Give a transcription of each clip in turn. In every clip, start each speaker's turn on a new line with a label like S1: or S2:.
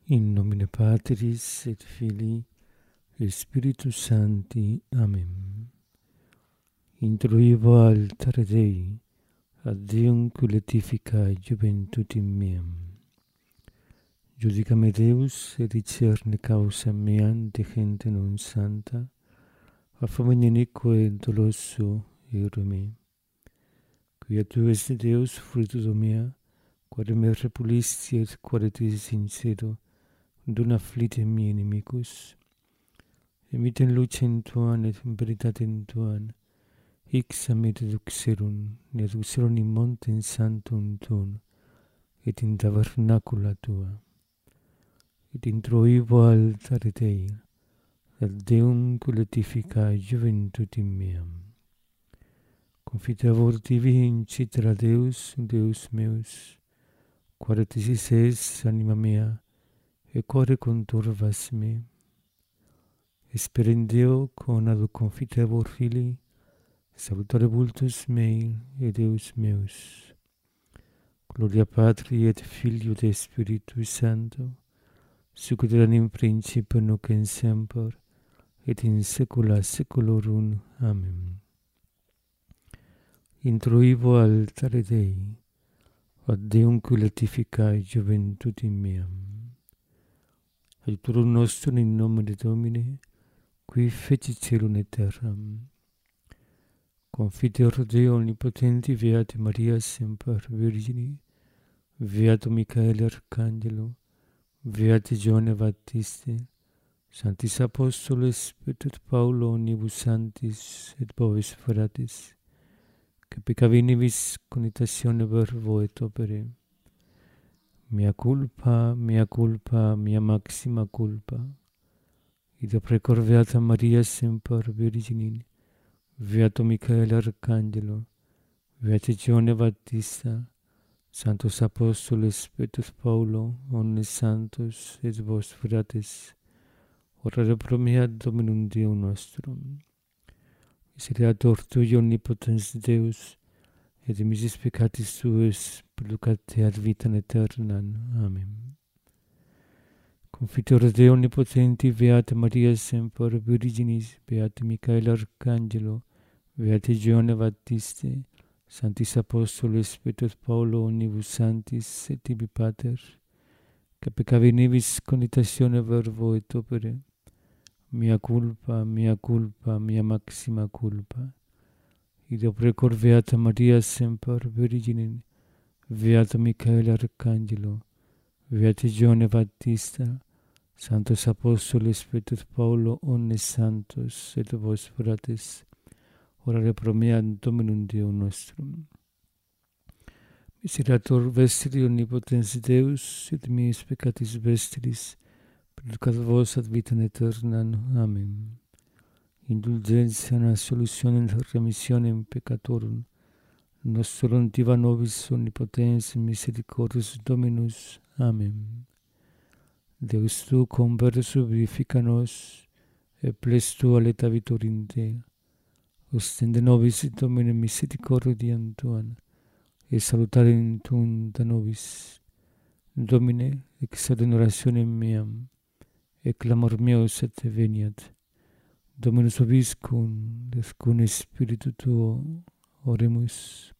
S1: In nomine Patris et Filii et Spiritus Sancti. Amen. Introivo altare Dei, ad Deum culetificae juventutem meam. Judicame Deus et discerne causam meam de gente non santa, a famine inique doloso ire me. Quia tu est Deus fructus mea, quare me repulisti et quare te sincero, dum afflitem mihi inimicus. Emitem lucem tuam et veritatem tuam, hic samet duxerum in montem sanctum tuum, et in tabernacula tua. Et introivo altare Dei, ad Deum culetificae juventutem meam. Confiteavor tibi in citra Deus, Deus meus, quare tisis es anima mea, e core conturvas me. Esperendeo con ad confiteavor Filii, salutare vultus mei et Deus meus. Gloria Patri et Filio et Spiritui Sancto, sic ut erat in principio nunc et semper, et in saecula saeculorum. Amen. Introivo altare Dei, ad Deum culetificae juventutem meam. Aiutorium nostrum in nomine Domini, qui fecit caelum et terram. Confiteor Deo omnipotenti, Beate Maria semper Virgini, Beato Michael Arcangelo, Beate Johanne Baptiste, Sanctis Apostoles, Petru et Paulo, omnibus sanctis et bovis fratres, que peccavinibus conitatione verbo et opere. Mea culpa, mea maxima culpa. Ida precor Beata Maria semper Virgini, Beato Michael Arcangelo, Beate Johanne Baptista, Sanctos Apostoles, Petru et Paulo, omnes santos et vos fratres, orare pro mea Dominum Deum nostrum. Misereatur Tui omnipotens Deus, et dimissis peccatis tuis producate ad vitam aeternam. Amen. Confiteor Deo omnipotenti, Beata Maria semper Virginis, Beate Michael Arcangelo, Beate Johanne Baptiste, Sanctis Apostoles, Petru et Paulo, omnibus sanctis et tibi Pater, que peccavinibus conitatione verbo et opere. Mea culpa, mea maxima culpa. Ida precor Beata Maria semper Virgini, Beato Michael Arcangelo, Beate Johanne Baptista, Sanctos Apostoles, Petru et Paulo, omnes santos et vos fratres, orare pro mea Dominum Deum nostrum. Misereatur vestri omnipotens Deus, et meis peccatis vestris, producat vos ad vitam aeternam. Amen. Indulgentiam et solutionem remissionem peccatorum, nostrum diva nobis omnipotens misericordius Dominus. Amen. Deus tu converso vivifica nos, et ples tua letavitur in te. Ostende nobis Domine misericordiam tuam, et salutarem tuum da nobis. Domine, exaudi in orationem meam, et clamor meus et te veniat. Dominus vobiscum, et cum Spiritu tuo, oremus.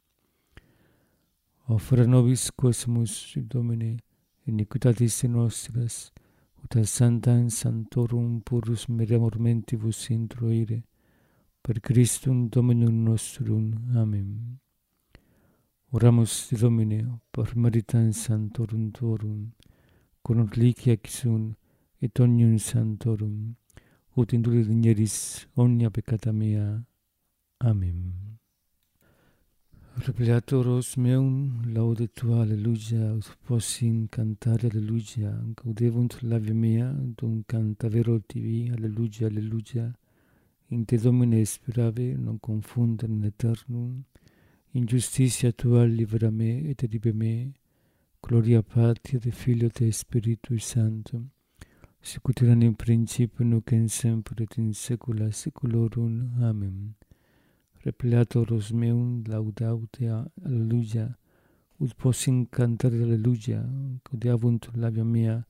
S1: Offera nobis quesumus, Domine, iniquitatis nostras, ut ad sanctam sanctorum purus mereamur mentibus introire, per Christum Dominum nostrum. Amen. Oramus Domine, per meritam sanctorum tuorum, con reliquia exum et omnium sanctorum, ut indulgeris omnia peccata mea. Amen. Repleatoros meum, laude tua, alleluia, ut possim cantare alleluia, gaudebunt labia mea, dum cantavero tibi, alleluia, alleluia. In te Domine speravi, non confundere in aeternum. In justitia tua libera me et edipe me. Gloria Patri et Filio et Spiritui Sancto, sic ut erat in principio nunc et semper et in saecula saeculorum. Amen. Repleatoros meum, laudaute alleluia, ut possim cantare alleluia, gaudeabunt labia mea,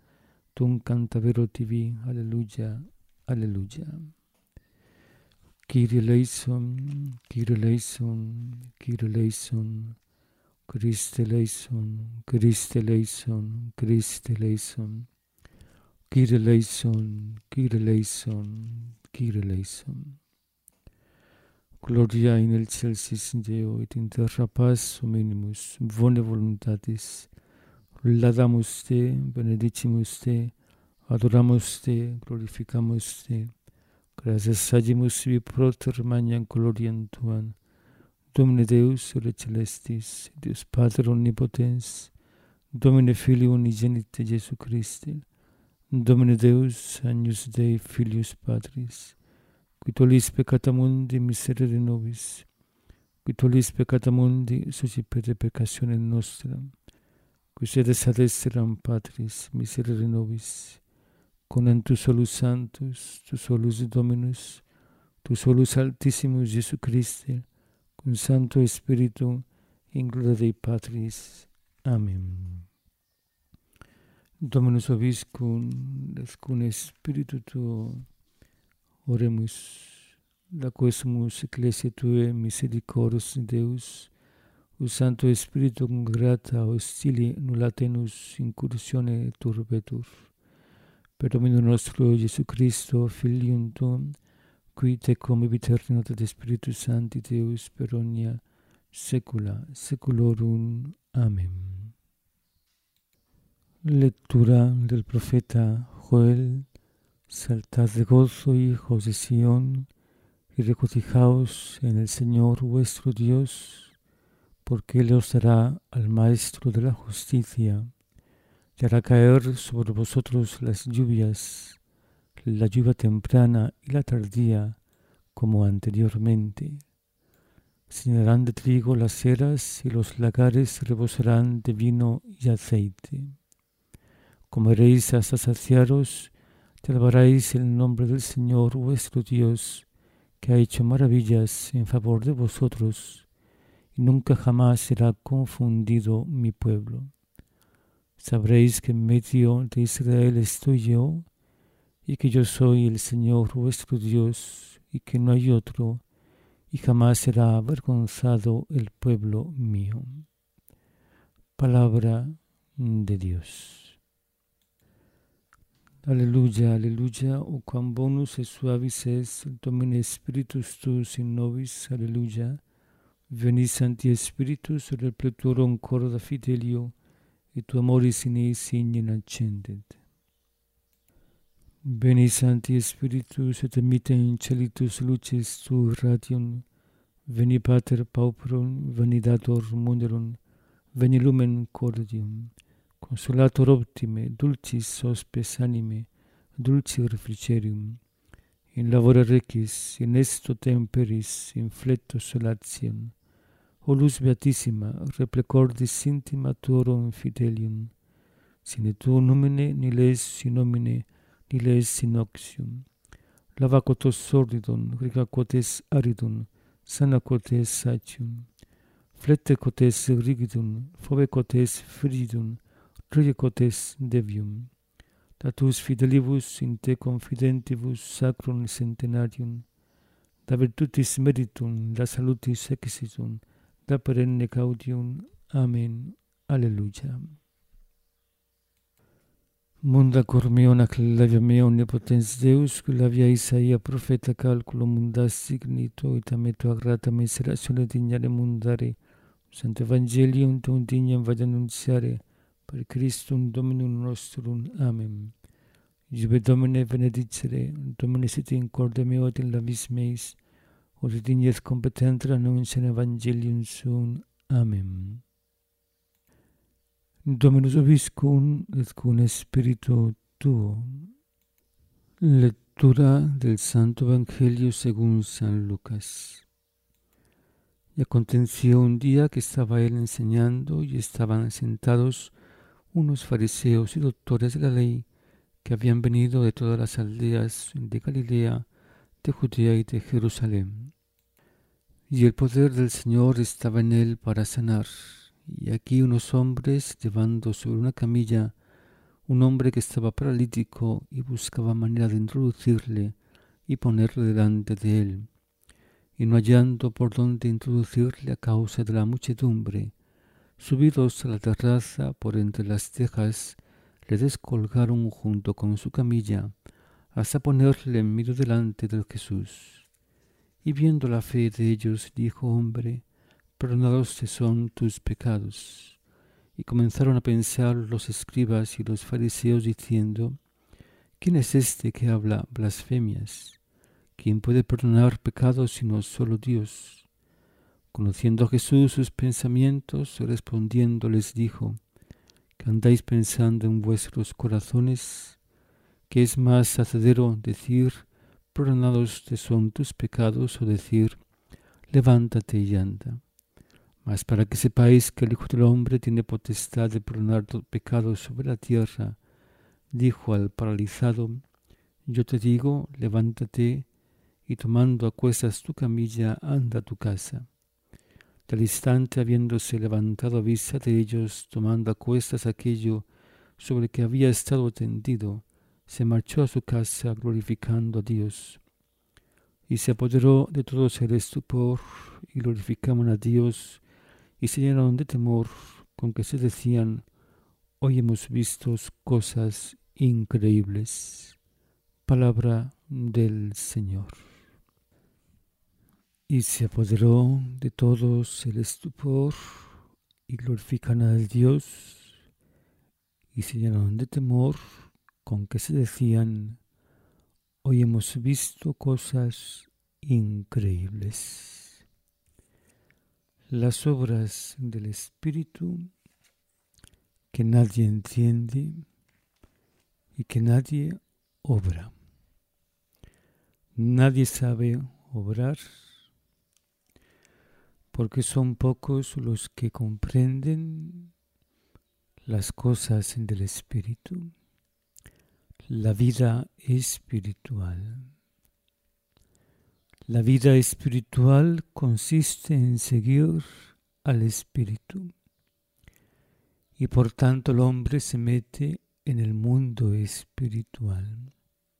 S1: tum cantavero tibi, alleluia, alleluia. Kyrie eleison, Kyrie eleison, Kyrie eleison, Christe eleison, Christe eleison, Christe eleison, Kyrie eleison, Kyrie eleison, Kyrie eleison. Gloria in excelsis Deo et in terra paz hominibus, bone voluntatis. Laudamus te, benedicimus te, adoramus te, glorificamus te. Gratias agimus sibi proter magnam gloriam tuam. Domine Deus ore celestis, Deus Pater omnipotens, Domine Filii unigenite Iesu Christe, Domine Deus, agnus Dei Filius Patris, qui tollis peccata mundi miserere nobis, qui tollis peccata mundi suscipere peccationem nostram, qui sedes ad exteram Patris miserere nobis, con tu solus Sanctus, tu solus Dominus, tu solus Altissimus Iesu Christe, cum Sancto Spiritu, in gloria Dei Patris. Amen. Dominus vobiscum, et cum Spiritu tuo, oremus, laquesumus ecclesiae Tuae misericors Deus, ut Sancto Spiritu cum grata hostili nulla tenus incursione turbetur. Per Dominum nostro Iesu Christo, Filium Tuum, qui tecum ebiternum et Spiritus Sancti Deus per omnia saecula saeculorum. Amen. Lectura del profeta Joel. Saltad de gozo, hijos de Sión, y regocijaos en el Señor vuestro Dios, porque Él os dará al Maestro de la justicia, y hará caer sobre vosotros las lluvias, la lluvia temprana y la tardía, como anteriormente. Se llenarán de trigo las eras y los lagares rebosarán de vino y aceite. Comeréis hasta saciaros y alabaréis el nombre del Señor vuestro Dios, que ha hecho maravillas en favor de vosotros, y nunca jamás será confundido mi pueblo. Sabréis que en medio de Israel estoy yo, y que yo soy el Señor vuestro Dios, y que no hay otro, y jamás será avergonzado el pueblo mío. Palabra de Dios. Alleluia, alleluia, o quam bonus et suavis est Domine Spiritus tuus in nobis, alleluia. Veni Sancti Spiritus, et repleturum corda fidelio, et tu amoris in eis signem accendet. Veni Sancti Spiritus, et emitte in celitus lucis tu radium. Veni Pater pauperum, veni dator munderum, veni lumen cordium. Consolator optime, dulcis hospes anime, dulci refrigerium. In labora requis, in esto temperis, in flecto solatium. O luz beatissima, replecordis intima tuorum fidelium. Sine tuo numine, ni les sin nomine, ni les sin oxium. Lava quotes sordidum, riga quotes aridum, sana quotes satium. Flete quotes rigidum, fove quotes frigidum, Rege quotes devium. Datus fidelibus in te confidentibus sacrum centenarium, da virtutis meritum, da salutis exitum, da perenne gaudium. Amen. Alleluia. Munda cor meo naclavia mea omnipotens Deus, clavia Isaia profeta calculo mundas signito, et ame tua grata miseratione dignare mundare, Santo Evangelium tuum dignam vade annunziare, per Christum Dominum nostrum. Amen. Iube Domine benedicere, Domine sit in corde meo et in labis meis, ut dignes competentra annunciam Evangelium suum. Amen. Dominus vobiscum et cum Spiritu tuo. Lectura del Santo Evangelio según San Lucas. Y aconteció un día que estaba él enseñando y estaban sentados unos fariseos y doctores de la ley que habían venido de todas las aldeas de Galilea, de Judea y de Jerusalén. Y el poder del Señor estaba en él para sanar. Y aquí unos hombres, llevando sobre una camilla un hombre que estaba paralítico y buscaba manera de introducirle y ponerle delante de él. Y no hallando por dónde introducirle a causa de la muchedumbre, subidos a la terraza por entre las tejas, le descolgaron junto con su camilla, hasta ponerle en medio delante de Jesús. Y viendo la fe de ellos, dijo: Hombre, perdonados te son tus pecados. Y comenzaron a pensar los escribas y los fariseos, diciendo: ¿Quién es este que habla blasfemias? ¿Quién puede perdonar pecados sino solo Dios? Conociendo a Jesús sus pensamientos, respondiendo les dijo: ¿Qué andáis pensando en vuestros corazones? ¿Qué es más hacedero decir: perdonados te son tus pecados, o decir: levántate y anda? Mas para que sepáis que el Hijo del Hombre tiene potestad de perdonar pecados sobre la tierra, dijo al paralizado: yo te digo, levántate, y tomando a cuestas tu camilla, anda a tu casa. Al instante, habiéndose levantado a vista de ellos, tomando a cuestas aquello sobre que había estado tendido, se marchó a su casa glorificando a Dios. Y se apoderó de todos el estupor, y glorificaban a Dios, y se llenaron de temor, con que se decían: hoy hemos visto cosas increíbles. Palabra del Señor. Y se apoderó de todos el estupor, y glorifican a Dios, y se llenaron de temor, con que se decían: hoy hemos visto cosas increíbles. Las obras del Espíritu que nadie entiende y que nadie obra. Nadie sabe obrar, porque son pocos los que comprenden las cosas del Espíritu, la vida espiritual. La vida espiritual consiste en seguir al Espíritu, y por tanto el hombre se mete en el mundo espiritual.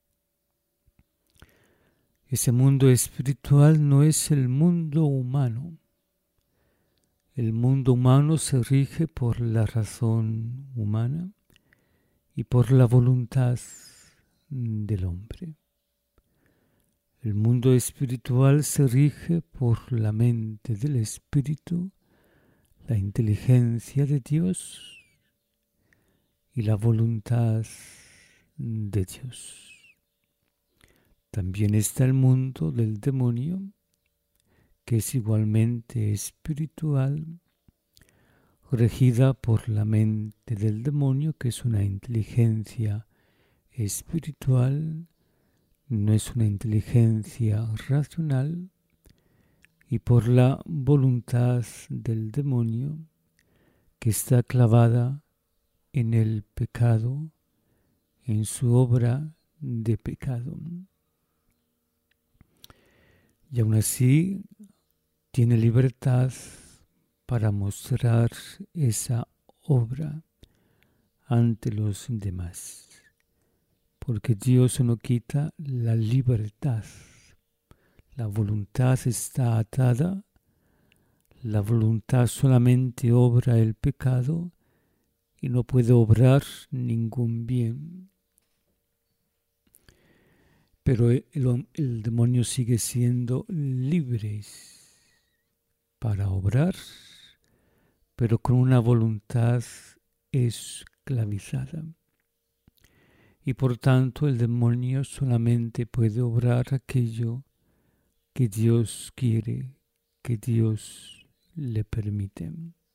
S1: Ese mundo espiritual no es el mundo humano. El mundo humano se rige por la razón humana y por la voluntad del hombre. El mundo espiritual se rige por la mente del Espíritu, la inteligencia de Dios y la voluntad de Dios. También está el mundo del demonio, que es igualmente espiritual, regida por la mente del demonio, que es una inteligencia espiritual, no es una inteligencia racional, y por la voluntad del demonio, que está clavada en el pecado, en su obra de pecado. Y aún así tiene libertad para mostrar esa obra ante los demás, porque Dios no quita la libertad. La voluntad está atada, la voluntad solamente obra el pecado y no puede obrar ningún bien. Pero el demonio sigue siendo libre para obrar, pero con una voluntad esclavizada. Y por tanto el demonio solamente puede obrar aquello que Dios quiere, que Dios le permite.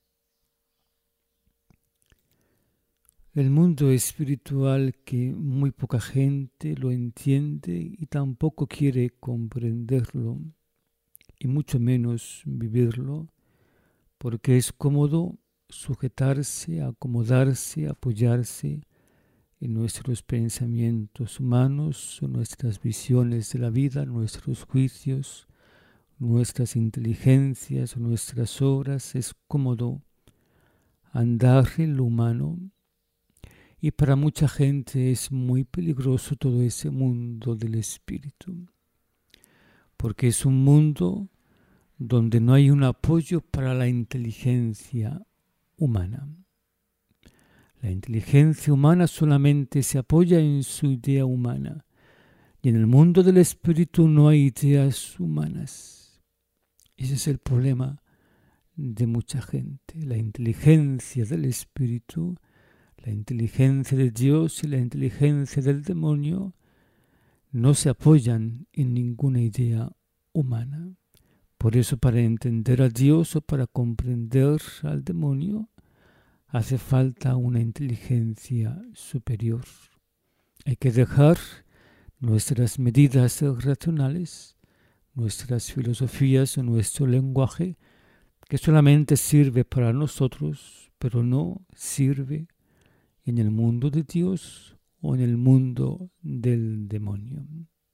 S1: El mundo espiritual, que muy poca gente lo entiende y tampoco quiere comprenderlo, y mucho menos vivirlo, porque es cómodo sujetarse, acomodarse, apoyarse en nuestros pensamientos humanos, nuestras visiones de la vida, nuestros juicios, nuestras inteligencias, nuestras obras. Es cómodo andar en lo humano Y para mucha gente es muy peligroso todo ese mundo del espíritu, porque es un mundo donde no hay un apoyo para la inteligencia humana. La inteligencia humana solamente se apoya en su idea humana, y en el mundo del espíritu no hay ideas humanas. Ese es el problema de mucha gente. La inteligencia del espíritu, la inteligencia de Dios y la inteligencia del demonio no se apoyan en ninguna idea humana. Por eso, para entender a Dios o para comprender al demonio, hace falta una inteligencia superior. Hay que dejar nuestras medidas racionales, nuestras filosofías o nuestro lenguaje, que solamente sirve para nosotros, pero no sirve en el mundo de Dios o en el mundo del demonio.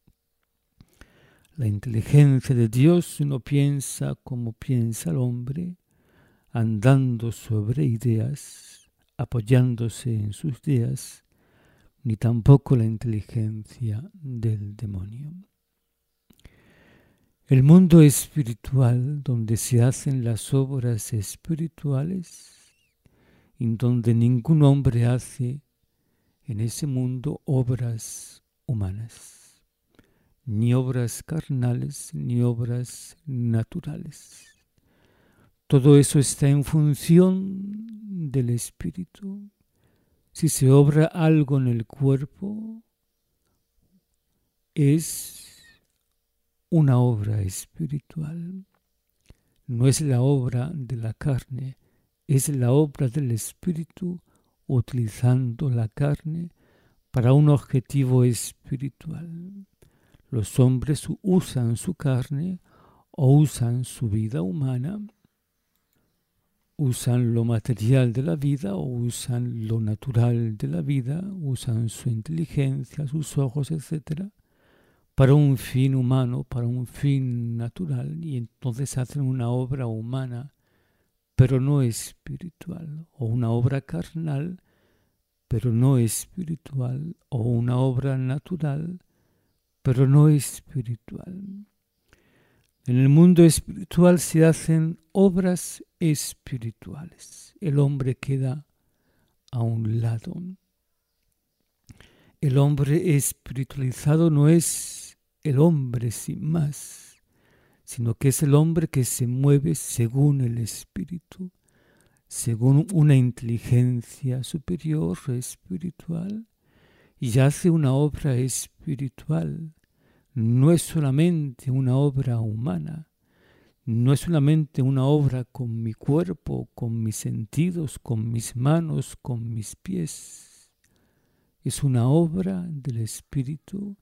S1: La inteligencia de Dios no piensa como piensa el hombre, andando sobre ideas, apoyándose en sus ideas, ni tampoco la inteligencia del demonio. El mundo espiritual, donde se hacen las obras espirituales, en donde ningún hombre hace en ese mundo obras humanas, ni obras carnales, ni obras naturales. Todo eso está en función del espíritu. Si se obra algo en el cuerpo, es una obra espiritual. No es la obra de la carne, es la obra del espíritu utilizando la carne para un objetivo espiritual. Los hombres usan su carne o usan su vida humana, usan lo material de la vida o usan lo natural de la vida, usan su inteligencia, sus ojos, etc., para un fin humano, para un fin natural, y entonces hacen una obra humana, pero no espiritual, o una obra carnal, pero no espiritual, o una obra natural, pero no espiritual. En el mundo espiritual se hacen obras espirituales. El hombre queda a un lado. El hombre espiritualizado no es el hombre sin más, sino que es el hombre que se mueve según el espíritu, según una inteligencia superior espiritual, y hace una obra espiritual. No es solamente una obra humana, no es solamente una obra con mi cuerpo, con mis sentidos, con mis manos, con mis pies. Es una obra del espíritu,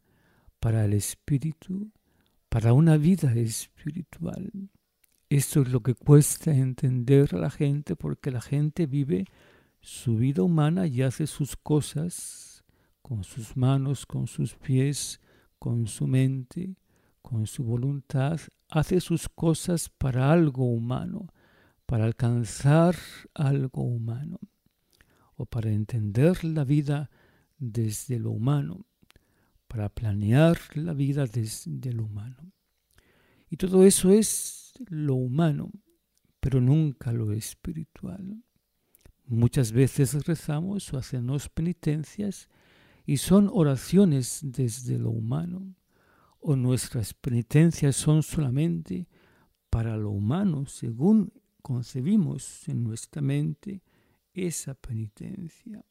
S1: para una vida espiritual. Esto es lo que cuesta entender a la gente, porque la gente vive su vida humana y hace sus cosas con sus manos, con sus pies, con su mente, con su voluntad, hace sus cosas para algo humano, para alcanzar algo humano, o para entender la vida desde lo humano, para planear la vida desde lo humano. Y todo eso es lo humano, pero nunca lo espiritual. Muchas veces rezamos o hacemos penitencias y son oraciones desde lo humano, o nuestras penitencias son solamente para lo humano, según concebimos en nuestra mente esa penitencia.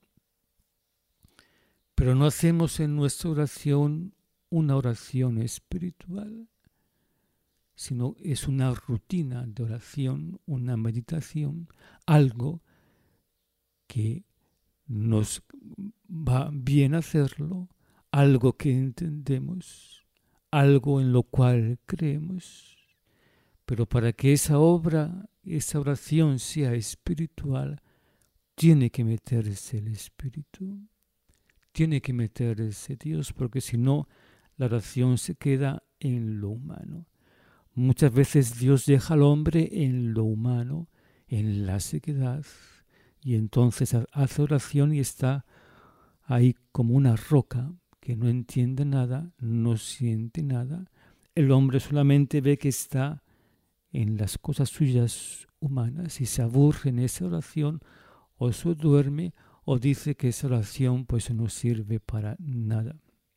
S1: Pero no hacemos en nuestra oración una oración espiritual, sino es una rutina de oración, una meditación, algo que nos va bien hacerlo, algo que entendemos, algo en lo cual creemos. Pero para que esa obra, esa oración sea espiritual, tiene que meterse el espíritu, tiene que meterse Dios, porque si no, la oración se queda en lo humano. Muchas veces Dios deja al hombre en lo humano, en la sequedad, y entonces hace oración y está ahí como una roca que no entiende nada, no siente nada. El hombre solamente ve que está en las cosas suyas humanas y se aburre en esa oración, o se duerme, o dice que esa oración pues no sirve para nada.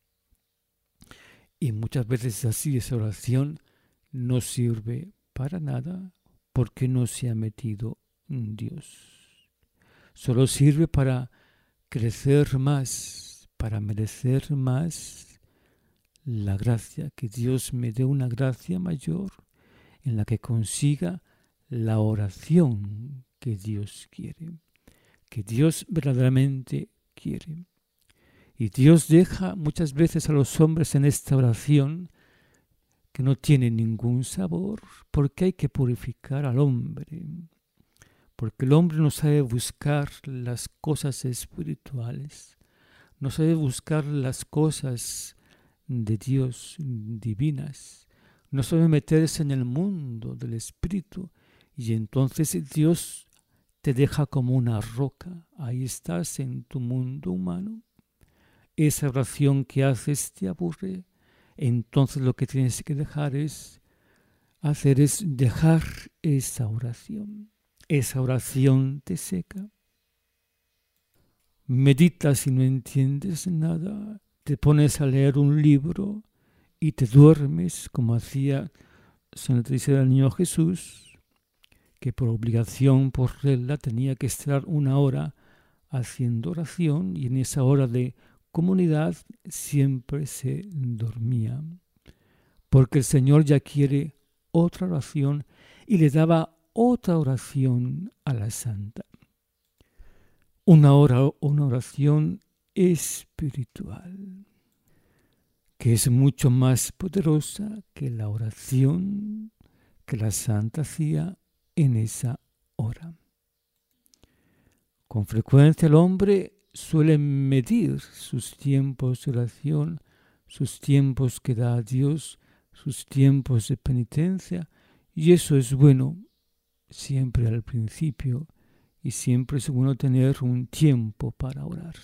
S1: Y muchas veces así, esa oración no sirve para nada porque no se ha metido en Dios. Solo sirve para crecer más, para merecer más la gracia, que Dios me dé una gracia mayor en la que consiga la oración que Dios quiere, que Dios verdaderamente quiere. Y Dios deja muchas veces a los hombres en esta oración que no tiene ningún sabor, porque hay que purificar al hombre, porque el hombre no sabe buscar las cosas espirituales, no sabe buscar las cosas de Dios divinas, no sabe meterse en el mundo del espíritu, y entonces Dios te deja como una roca. Ahí estás en tu mundo humano. Esa oración que haces te aburre. Entonces lo que tienes que hacer es dejar esa oración. Esa oración te seca. Meditas y no entiendes nada. Te pones a leer un libro y te duermes, como hacía Santa Teresa del Niño Jesús, que por obligación, por regla, tenía que estar 1 hora haciendo oración, y en esa hora de comunidad siempre se dormía, porque el Señor ya quiere otra oración y le daba otra oración a la santa. Una oración espiritual, que es mucho más poderosa que la oración que la santa hacía en esa hora. Con frecuencia el hombre suele medir sus tiempos de oración, sus tiempos que da a Dios, sus tiempos de penitencia, y eso es bueno siempre al principio, y siempre es bueno tener un tiempo para orar.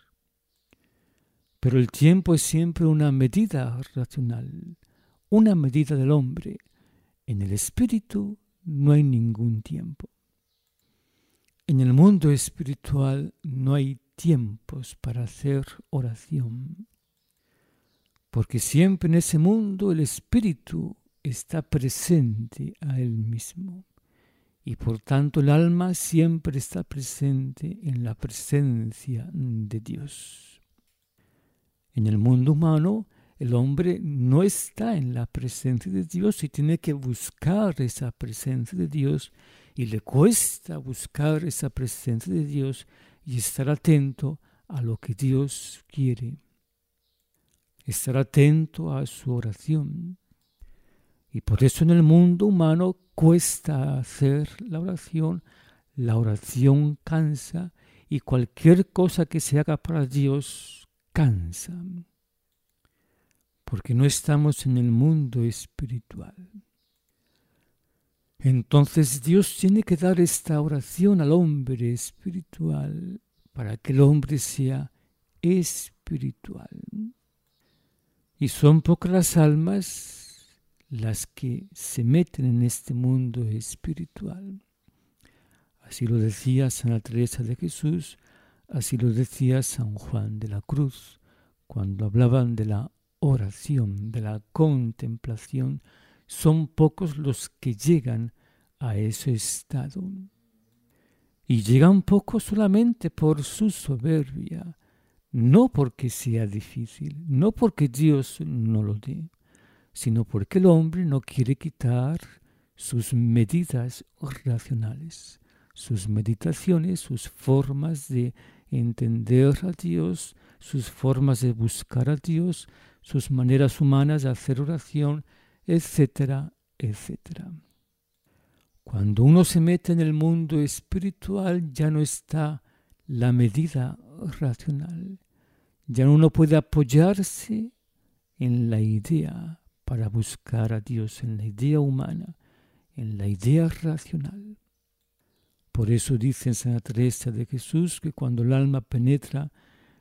S1: Pero el tiempo es siempre una medida racional, una medida del hombre. En el espíritu no hay ningún tiempo. En el mundo espiritual no hay tiempos para hacer oración, porque siempre en ese mundo el espíritu está presente a él mismo, y por tanto el alma siempre está presente en la presencia de Dios. En el mundo humano el hombre no está en la presencia de Dios y tiene que buscar esa presencia de Dios, y le cuesta buscar esa presencia de Dios y estar atento a lo que Dios quiere, estar atento a su oración. Y por eso en el mundo humano cuesta hacer la oración cansa, y cualquier cosa que se haga para Dios cansa, porque no estamos en el mundo espiritual. Entonces Dios tiene que dar esta oración al hombre espiritual para que el hombre sea espiritual. Y son pocas las almas las que se meten en este mundo espiritual. Así lo decía Santa Teresa de Jesús, así lo decía San Juan de la Cruz, cuando hablaban de la oración, de la contemplación. Son pocos los que llegan a ese estado. Y llegan pocos solamente por su soberbia, no porque sea difícil, no porque Dios no lo dé, sino porque el hombre no quiere quitar sus medidas racionales, sus meditaciones, sus formas de entender a Dios, sus formas de buscar a Dios, sus maneras humanas de hacer oración, etcétera, etcétera. Cuando uno se mete en el mundo espiritual ya no está la medida racional, ya uno puede apoyarse en la idea para buscar a Dios, en la idea humana, en la idea racional. Por eso dice Santa Teresa de Jesús que cuando el alma penetra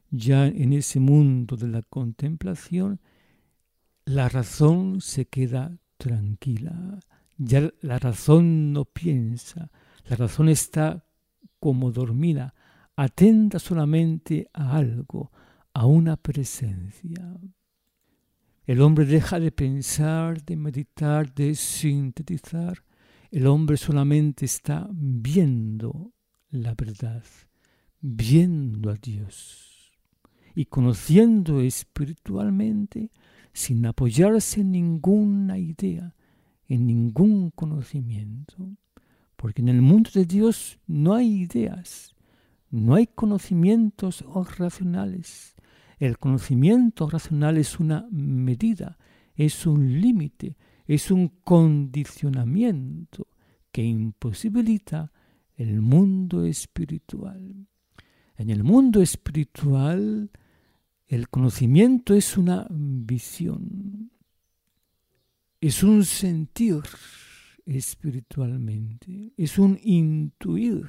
S1: ya en ese mundo de la contemplación, la razón se queda tranquila. Ya la razón no piensa, la razón está como dormida, atenta solamente a algo, a una presencia. El hombre deja de pensar, de meditar, de sintetizar. El hombre solamente está viendo la verdad, viendo a Dios y conociendo espiritualmente sin apoyarse en ninguna idea, en ningún conocimiento. Porque en el mundo de Dios no hay ideas, no hay conocimientos racionales. El conocimiento racional es una medida, es un límite, es un condicionamiento que imposibilita el mundo espiritual. En el mundo espiritual, el conocimiento es una visión, es un sentir espiritualmente, es un intuir,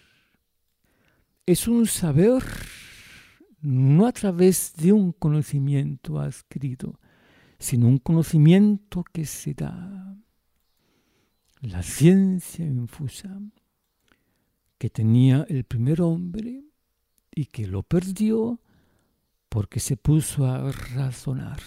S1: es un saber no a través de un conocimiento adquirido, sino un conocimiento que se da. La ciencia infusa que tenía el primer hombre y que lo perdió porque se puso a razonar.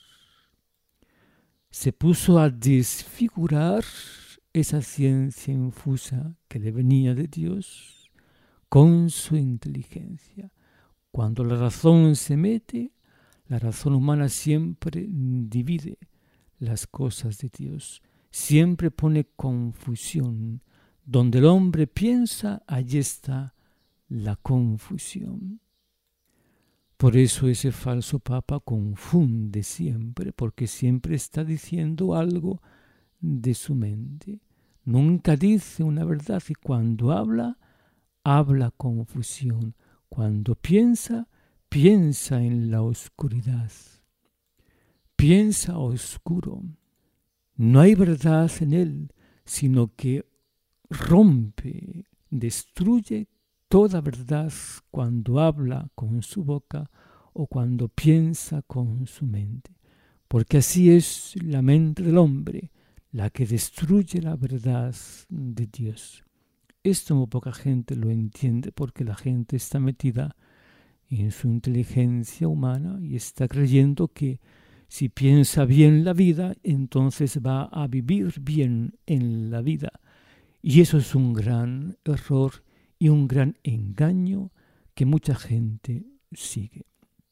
S1: Se puso a desfigurar esa ciencia infusa que le venía de Dios con su inteligencia. Cuando la razón se mete, la razón humana siempre divide las cosas de Dios, siempre pone confusión. Donde el hombre piensa, allí está la confusión. Por eso ese falso papa confunde siempre, porque siempre está diciendo algo de su mente. Nunca dice una verdad y cuando habla, habla confusión. Cuando piensa, piensa en la oscuridad. Piensa oscuro. No hay verdad en él, sino que rompe, destruye toda verdad cuando habla con su boca o cuando piensa con su mente. Porque así es la mente del hombre, la que destruye la verdad de Dios. Esto muy poca gente lo entiende porque la gente está metida en su inteligencia humana y está creyendo que si piensa bien la vida, entonces va a vivir bien en la vida. Y eso es un gran error y un gran engaño que mucha gente sigue.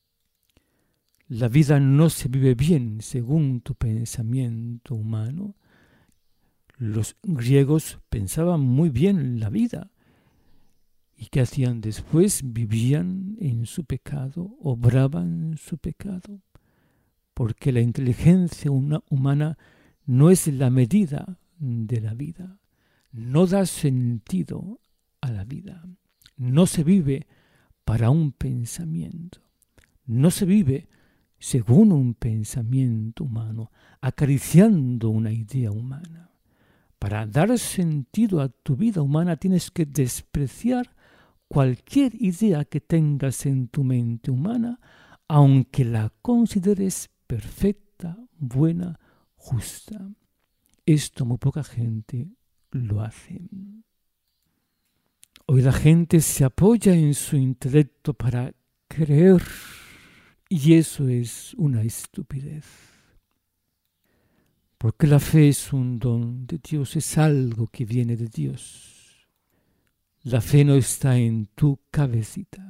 S1: La vida no se vive bien según tu pensamiento humano. Los griegos pensaban muy bien la vida. ¿Y qué hacían después? Vivían en su pecado, obraban su pecado. Porque la inteligencia humana no es la medida de la vida. No da sentido a la vida. No se vive para un pensamiento. No se vive según un pensamiento humano, acariciando una idea humana. Para dar sentido a tu vida humana tienes que despreciar cualquier idea que tengas en tu mente humana, aunque la consideres perfecta, buena, justa. Esto muy poca gente lo hace. Hoy la gente se apoya en su intelecto para creer y eso es una estupidez. Porque la fe es un don de Dios, es algo que viene de Dios. La fe no está en tu cabecita.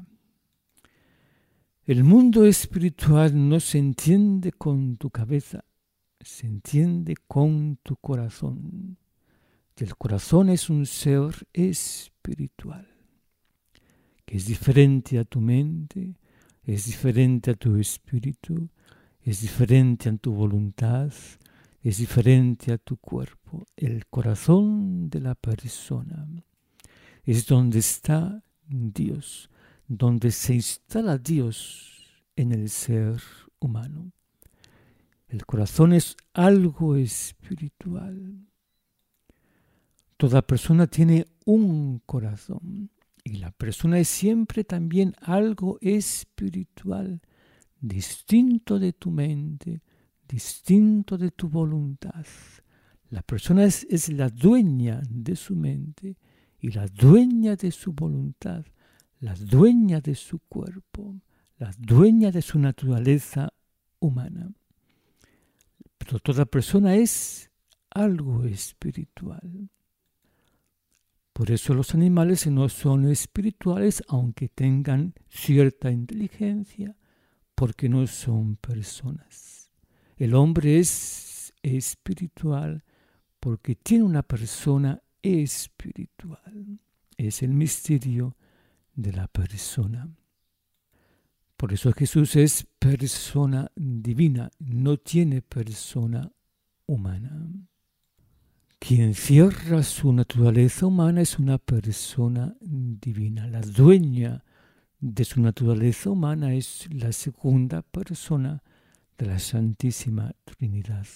S1: El mundo espiritual no se entiende con tu cabeza, se entiende con tu corazón. Y el corazón es un ser espiritual, que es diferente a tu mente, es diferente a tu espíritu, es diferente a tu voluntad, es diferente a tu cuerpo. El corazón de la persona es donde está Dios, donde se instala Dios en el ser humano. El corazón es algo espiritual. Toda persona tiene un corazón Y la persona es siempre también algo espiritual, distinto de tu mente, distinto de tu voluntad. La persona es la dueña de su mente y la dueña de su voluntad, la dueña de su cuerpo, la dueña de su naturaleza humana. Pero toda persona es algo espiritual. Por eso los animales no son espirituales, aunque tengan cierta inteligencia, porque no son personas. El hombre es espiritual porque tiene una persona espiritual. Es el misterio de la persona. Por eso Jesús es persona divina, no tiene persona humana. Quien cierra su naturaleza humana es una persona divina. La dueña de su naturaleza humana es la segunda persona de la Santísima Trinidad.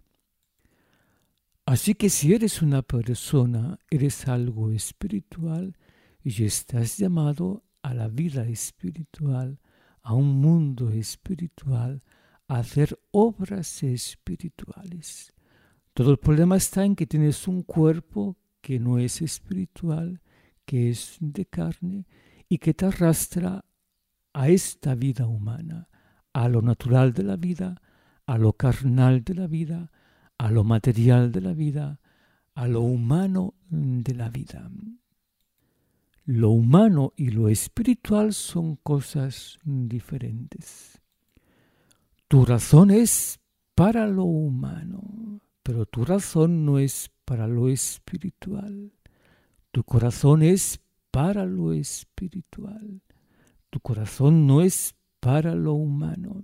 S1: Así que si eres una persona, eres algo espiritual y estás llamado a la vida espiritual, a un mundo espiritual, a hacer obras espirituales. Todo el problema está en que tienes un cuerpo que no es espiritual, que es de carne y que te arrastra a esta vida humana, a lo natural de la vida, a lo carnal de la vida, a lo material de la vida, a lo humano de la vida. Lo humano y lo espiritual son cosas diferentes. Tu razón es para lo humano, pero tu razón no es para lo espiritual. Tu corazón es para lo espiritual. Tu corazón no es para lo humano.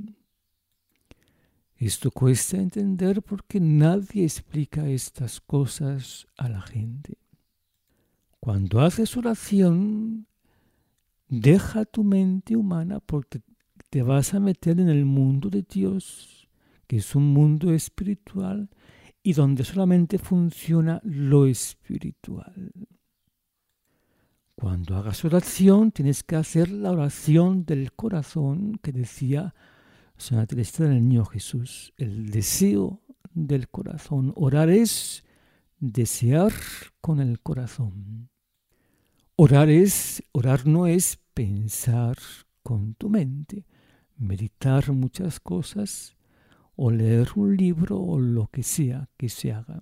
S1: Esto cuesta entender porque nadie explica estas cosas a la gente. Cuando haces oración, deja tu mente humana porque te vas a meter en el mundo de Dios, que es un mundo espiritual y donde solamente funciona lo espiritual. Cuando hagas oración, tienes que hacer la oración del corazón que decía Santa Teresita del Niño Jesús, el deseo del corazón. Orar es desear con el corazón. Orar no es pensar con tu mente, meditar muchas cosas o leer un libro o lo que sea que se haga.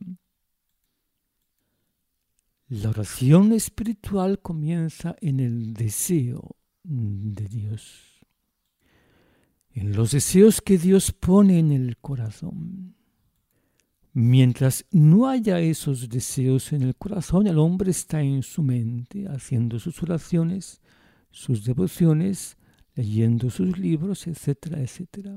S1: La oración espiritual comienza en el deseo de Dios, en los deseos que Dios pone en el corazón. Mientras no haya esos deseos en el corazón, el hombre está en su mente, haciendo sus oraciones, sus devociones, leyendo sus libros, etcétera, etcétera.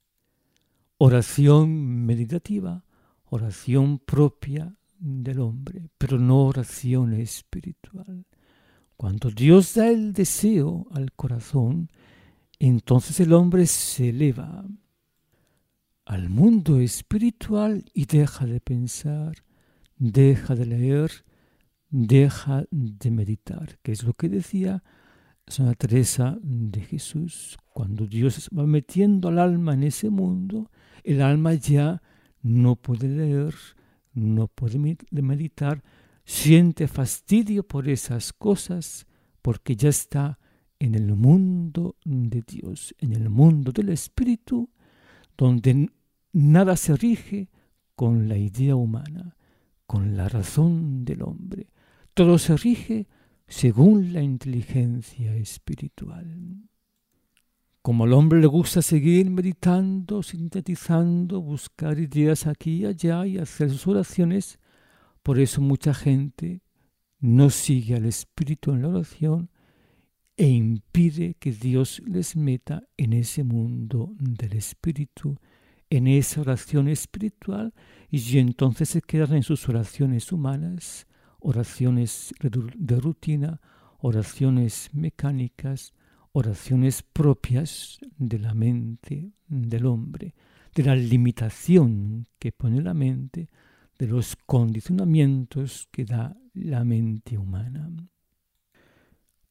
S1: Oración meditativa, oración propia del hombre, pero no oración espiritual. Cuando Dios da el deseo al corazón, entonces el hombre se eleva al mundo espiritual y deja de pensar, deja de leer, deja de meditar, que es lo que decía Santa Teresa de Jesús. Cuando Dios va metiendo al alma en ese mundo, el alma ya no puede leer, no puede meditar, siente fastidio por esas cosas, porque ya está en el mundo de Dios, en el mundo del Espíritu, donde nada se rige con la idea humana, con la razón del hombre. Todo se rige según la inteligencia espiritual. Como al hombre le gusta seguir meditando, sintetizando, buscar ideas aquí y allá y hacer sus oraciones, por eso mucha gente no sigue al Espíritu en la oración e impide que Dios les meta en ese mundo del Espíritu, en esa oración espiritual, y entonces se quedan en sus oraciones humanas, oraciones de rutina, oraciones mecánicas, oraciones propias de la mente del hombre, de la limitación que pone la mente, de los condicionamientos que da la mente humana.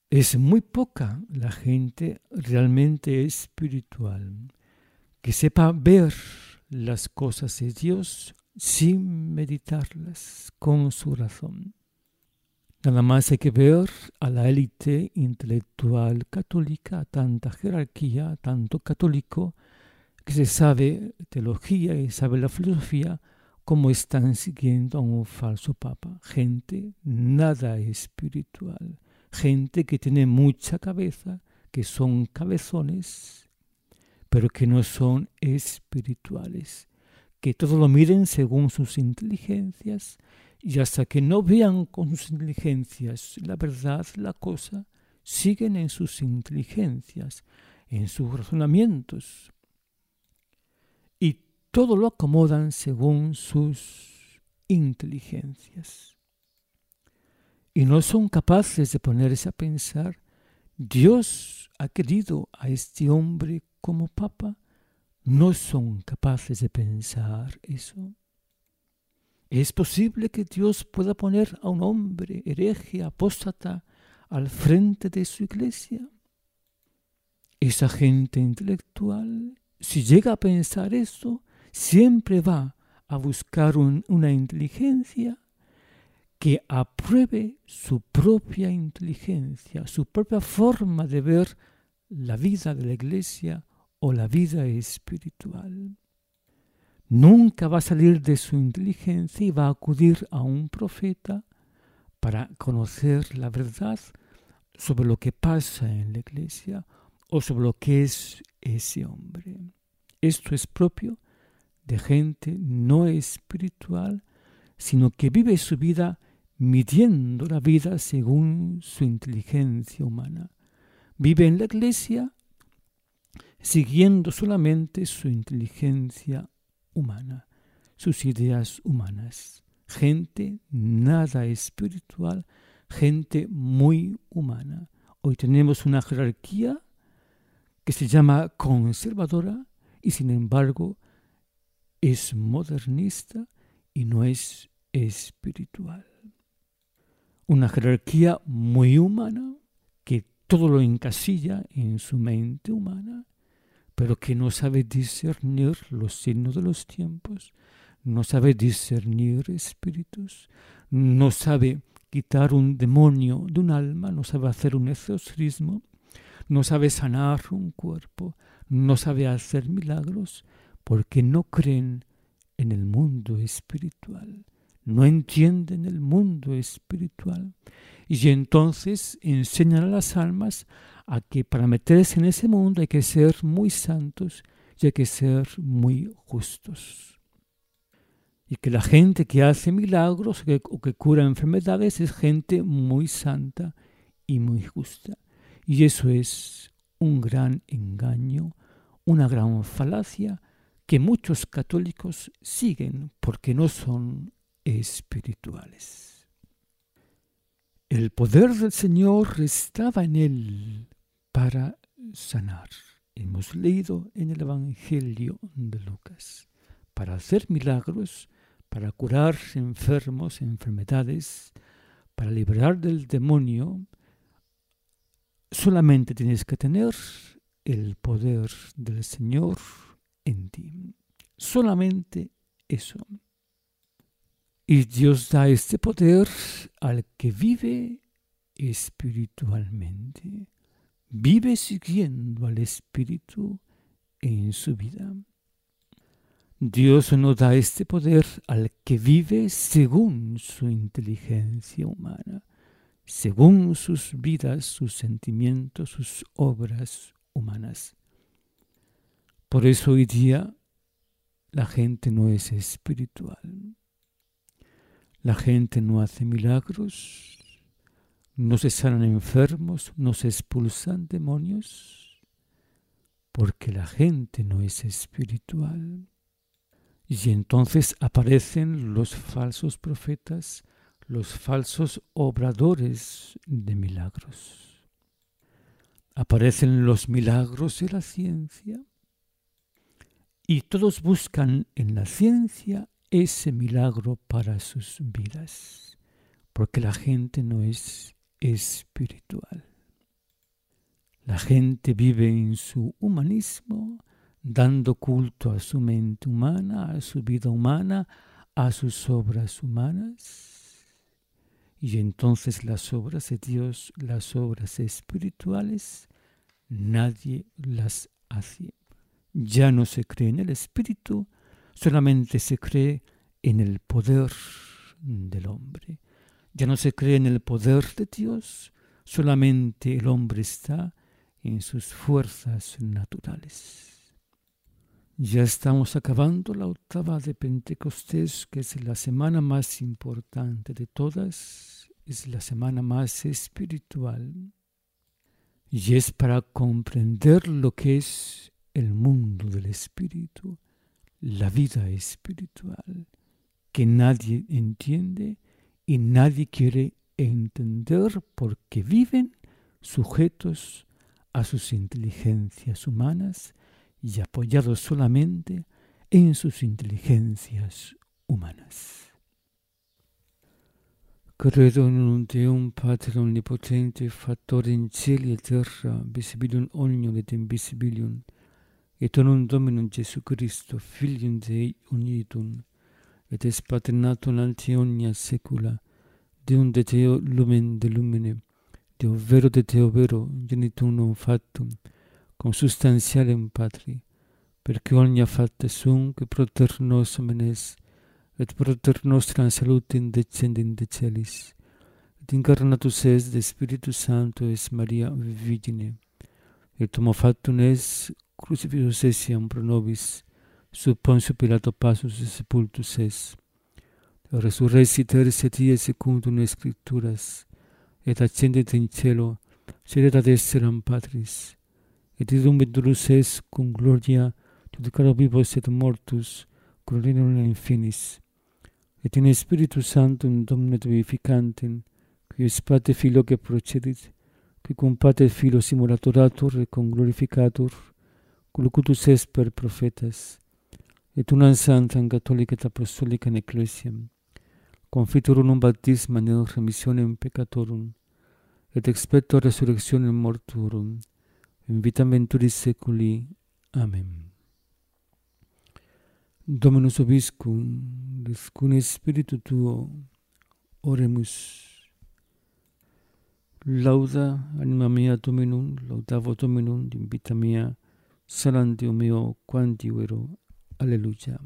S1: Es muy poca la gente realmente espiritual que sepa ver las cosas de Dios sin meditarlas con su razón. Nada más hay que ver a la élite intelectual católica, tanta jerarquía, tanto católico, que se sabe teología y sabe la filosofía, como están siguiendo a un falso papa. Gente nada espiritual, gente que tiene mucha cabeza, que son cabezones, pero que no son espirituales, que todo lo miren según sus inteligencias, y hasta que no vean con sus inteligencias la verdad, la cosa, siguen en sus inteligencias, en sus razonamientos, y todo lo acomodan según sus inteligencias. Y no son capaces de ponerse a pensar, Dios ha querido a este hombre como papa. No son capaces de pensar eso. ¿Es posible que Dios pueda poner a un hombre hereje, apóstata, al frente de su iglesia? Esa gente intelectual, si llega a pensar eso, siempre va a buscar una inteligencia que apruebe su propia inteligencia, su propia forma de ver la vida de la iglesia o la vida espiritual. Nunca va a salir de su inteligencia y va a acudir a un profeta para conocer la verdad sobre lo que pasa en la iglesia o sobre lo que es ese hombre. Esto es propio de gente no espiritual, sino que vive su vida midiendo la vida según su inteligencia humana. Vive en la iglesia siguiendo solamente su inteligencia humana, sus ideas humanas. Gente nada espiritual, gente muy humana. Hoy tenemos una jerarquía que se llama conservadora y sin embargo es modernista y no es espiritual. Una jerarquía muy humana que todo lo encasilla en su mente humana, pero que no sabe discernir los signos de los tiempos, no sabe discernir espíritus, no sabe quitar un demonio de un alma, no sabe hacer un exorcismo, no sabe sanar un cuerpo, no sabe hacer milagros, porque no creen en el mundo espiritual, no entienden el mundo espiritual. Y entonces enseñan a las almas a que para meterse en ese mundo hay que ser muy santos y hay que ser muy justos. Y que la gente que hace milagros o que cura enfermedades es gente muy santa y muy justa. Y eso es un gran engaño, una gran falacia que muchos católicos siguen porque no son espirituales. El poder del Señor estaba en él para sanar. Hemos leído en el Evangelio de Lucas, para hacer milagros, para curar enfermos, enfermedades, para liberar del demonio, solamente tienes que tener el poder del Señor en ti. Solamente eso. Y Dios da este poder al que vive espiritualmente. Vive siguiendo al Espíritu en su vida. Dios no da este poder al que vive según su inteligencia humana, según sus vidas, sus sentimientos, sus obras humanas. Por eso hoy día la gente no es espiritual. La gente no hace milagros, no se sanan enfermos, no se expulsan demonios, porque la gente no es espiritual. Y entonces aparecen los falsos profetas, los falsos obradores de milagros. Aparecen los milagros de la ciencia y todos buscan en la ciencia ese milagro para sus vidas, porque la gente no es espiritual. La gente vive en su humanismo, dando culto a su mente humana, a su vida humana, a sus obras humanas. Y entonces las obras de Dios, las obras espirituales, nadie las hace. Ya no se cree en el Espíritu, solamente se cree en el poder del hombre. Ya no se cree en el poder de Dios, solamente el hombre está en sus fuerzas naturales. Ya estamos acabando la octava de Pentecostés, que es la semana más importante de todas, es la semana más espiritual. Y es para comprender lo que es el mundo del espíritu, la vida espiritual, que nadie entiende y nadie quiere entender porque viven sujetos a sus inteligencias humanas y apoyados solamente en sus inteligencias humanas. Credo in un Deum Pater omnipotente, Factor in cieli et terra, visibilium omnium et invisibilium, et unum Dominum Jesu Christo, Filium Dei unitum, et es paternatum ante omnia saecula, Deum de Deo lumen de lumine, Deo vero de Deo vero, genitum non factum, consubstantialem Patri, perque omnia facta sunt, que proter nos homenes, et proter nostram salutem descende in de celis, et incarnatus est de Spiritus Sancto es Maria Virgine, et homo factum est crucifixus essiam pro nobis, sub Pontio Pilato passus et sepultus est, resurrexit tertia die secundum Scripturas, et ascendet in cielo, sedet ad exteram Patris, et idum venturus est cum gloria judicar vivos et mortus, gloriam in infinis, et in Spiritus Sanctum Domine vivificantem, qui es Pater Filio que procedit, qui cum Pater Filio simulatoratur et cum glorificatur, locutus est per prophetas, et unam sanctam catholica et apostolicam ecclesiam, confitur unum baptismam in remissionem peccatorum, et expecto resurrectionem mortuorum, in vitam venturis saeculi. Amen. Dominus vobiscum, cum Spiritu tuo, oremus. Lauda anima mea Dominum, laudavo Dominum in vita mea, salam Deo meo, quam divero. Alleluia.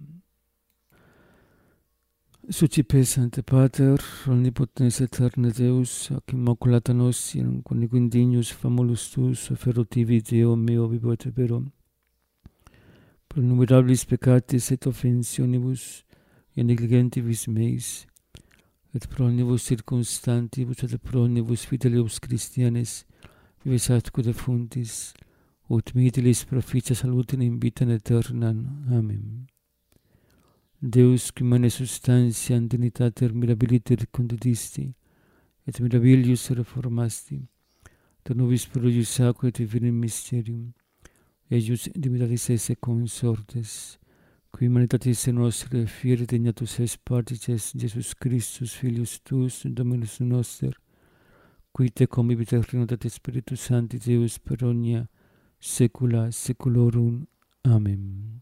S1: Sucipe Sancte Pater, omnipotens aeterne Deus, ac immaculata nostium, quonique indignus famulus tuus, offerotivi Deo meo vivo et vero, pro innumerabilis peccatis et offensionibus, et negligentibus meis, et pro omnibus circumstantibus, et pro omnibus fidelius Christianes, vives atque defuntis, ut mitilis proficia salutem in vitam aeternam. Amen. Deus, qui mane substantiam dignitatem mirabiliter condidisti, et mirabilius reformasti, de nobis prodigius aquae et divinem mysterium, eius divinitatis esse consortes, qui humanitatis nostre fieri dignatus est partices Jesus Christus, Filius tuus, Dominus noster, qui te convivit et Spiritus Sancti Deus per omnia saecula saeculorum. Amen.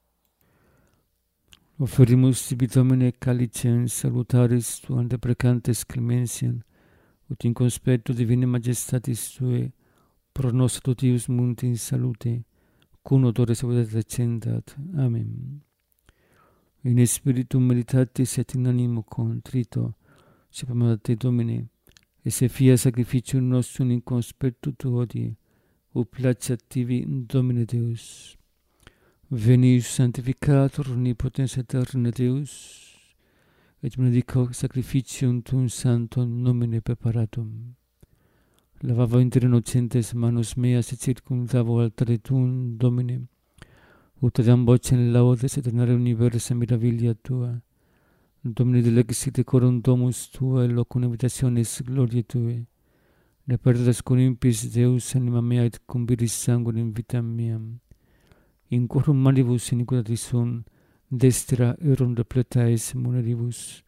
S1: Offerimus tibi Domine calicem salutaris tuam deprecantes clementiam, ut in conspectu divinae majestatis tuae pro nos totius munti in salute, cum odore salutat accendat. Amen. In spiritum meditatis et in animo contrito, sapem a te Domine, et se fia sacrificium nostrum in conspectu tuo odie, ut placeat tibi Domine Deus. Venius sanctificator omnipotens aeterne Deus, et benedico sacrificium tuum sanctum nomine preparatum. Lavavo inter innocentes manos meas et circumdavo altare tuum, Domine, ut adam vocem laudes et annare universa mirabilia tua. Domine dilexit decorum domus tua et locum habitationis gloriae tuae. Ne perdas cum impis Deus anima mea et cum viris sanguinem in vitam meam. In corum malibus iniquitatis sunt, destra erum repleta es muneribus.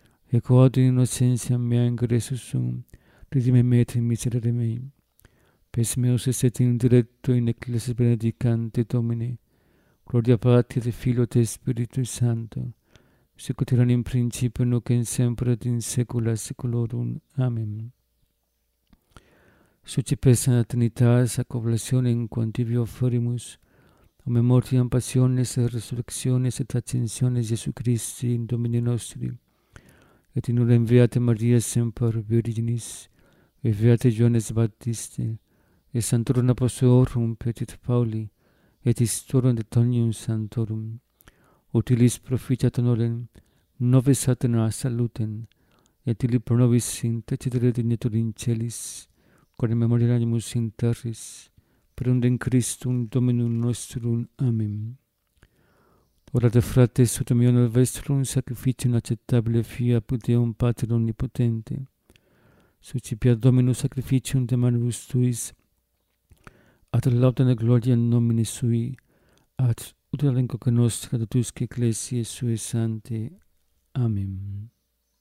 S1: Eco ad innocentiam mea ingressus sum, redime me et in miserere mei. pes meus et in diretto in ecclesia benedicante Domine, gloria Patri et Filio et Spiritus Sancto, sic ut erat in principio nunc et semper et in saecula saeculorum. Amen. Sucipes Sancta Trinitas ac oblationem quantivi offerimus, a memoriam passiones et resurrectiones et ascensiones Iesu Christi in Domine nostri, et in urem Beate Maria semper Virginis, et Beate Johannes Baptiste, et Sanctorum Apostolorum Petit Pauli, et Historiam de Tonium Sanctorum, utilis proficiat honorem, nobis satana salutem, et illi pro nobis intercedere dignitur in celis, quod memoriamus in terris, per undem Christum Dominum nostrum. Amen. Orate frates, ut meo vestrum sacrificium acceptabile fiat Deum Pater Omnipotente, suscipiat Dominus sacrificium de manibus tuis, ad laudem et gloriam nomine sui, ad utilem coque nostra totusque ecclesiae sue sanctae. Amen.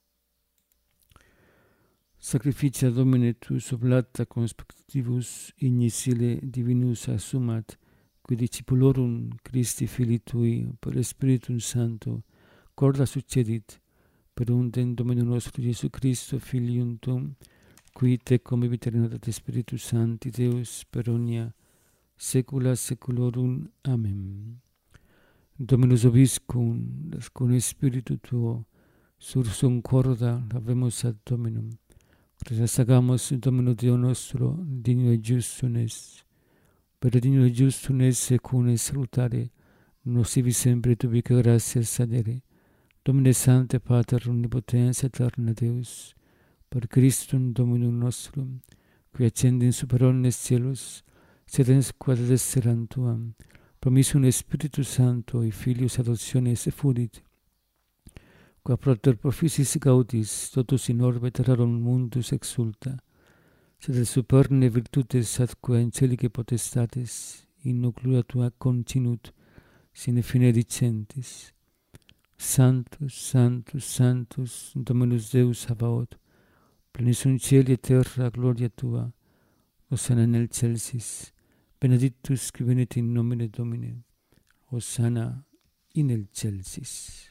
S1: Sacrificia Domine tuus oblata conspectibus initiale divinus assumat, qui discipulorum Christi Filii Tui per Spiritum Sancto corda succedit, per undem Dominum nostrum Iesu Christo Filium Tuum, qui tecum vivit et Spiritus Sancti Deus per omnia saecula saeculorum. Amen. Dominus vobiscum, con Spiritu Tuo, sursum corda habemus ad Dominum. Resagamus Domino Deo nostro, digno et justum est. Per digno et justum est secundum salutare, nos ibi sempre tubique gratias adere. Domine Sancte Pater Omnipotens Aeterna Deus, per Christum Dominum nostrum, qui ascendi in super omnes cielos, sedens quod desceram Tuam, promissum Spiritus Sancto, et Filius adoptionis effudit, qua proter proficis gaudis, totus in orbe terrarum mundus exulta, sed superne virtutes atque angelicae potestates, in nuclea Tua continut, sine fine dicentis. Sanctus, Sanctus, Sanctus, Dominus Deus Sabaoth, plenis in cieli et terra gloria Tua, Hosanna in excelsis, benedictus qui venit in nomine Domini, Hosanna in excelsis.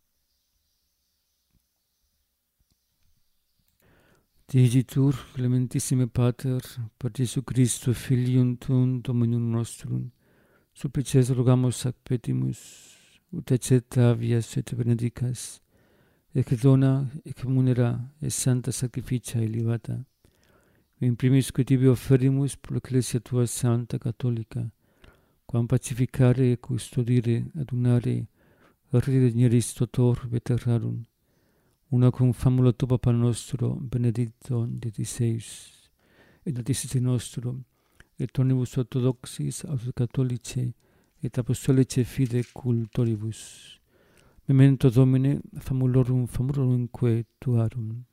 S1: Digitur, clementissime Pater, per Iesu Christo, Filium Tuum, Dominum nostrum, supplices rogamus ac petimus, ut accepta vias et benedicas, et dona, et munera, et santa sacrificia elevata, in primis que tibi offerimus pro Ecclesia Tua Santa Catholica, quam pacificare, custodire, adunare, redegneris totor veterarum, una cum famula Tu Papa nostro, benedicto dieciseis, et notissite nostro, et omnibus orthodoxis, aut catholice, et apostolice fide cultoribus. Memento Domine, famulorumque Tuarum.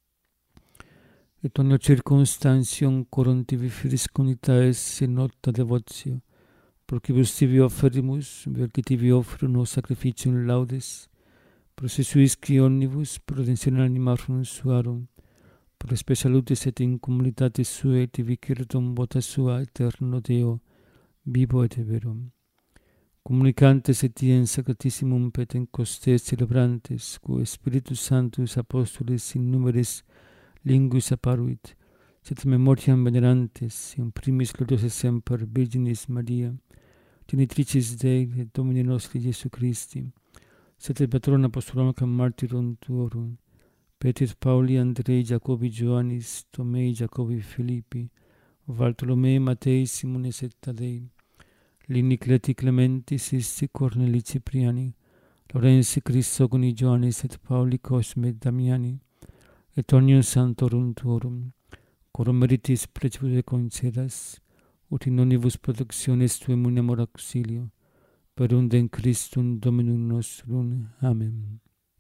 S1: Et omnia circumstantium corontivi filis conitaes in nota devotio, procibus tibi offerimus, velci tibi offro nos sacrificium laudes, processuisci omnibus, prudentione animarum suarum, pro spe salutis et in communitatis suae tibi cirtum vota sua eterno Deo, vivo et verum. Communicantes et in sacratissimum Pentecostes celebrantes, quo Spiritus Sanctus Apostolis in numeris linguis apparuit, sed memoriam venerantes, in primis gloriosa semper Virginis Maria, genitricis Dei et Domini nostri Iesu Christi, sed patrona apostolorum martyrum tuorum, Petit Pauli, Andrei, Jacobi, Ioannis, Tomei, Jacobi, Filippi, Bartolomei, Matei, Simones et Tadei, Lini, Cleti, Clementi, Sisti, Corneli, Cipriani, Lorenzi, Chrysogoni, Ioannis et Pauli, Cosme, Damiani, et omnium sanctorum tuorum, corum meritis precibus et concedas, ut in omnibus protectiones Tuae muniamur auxilio, per undem Christum Dominum nostrum. Amen.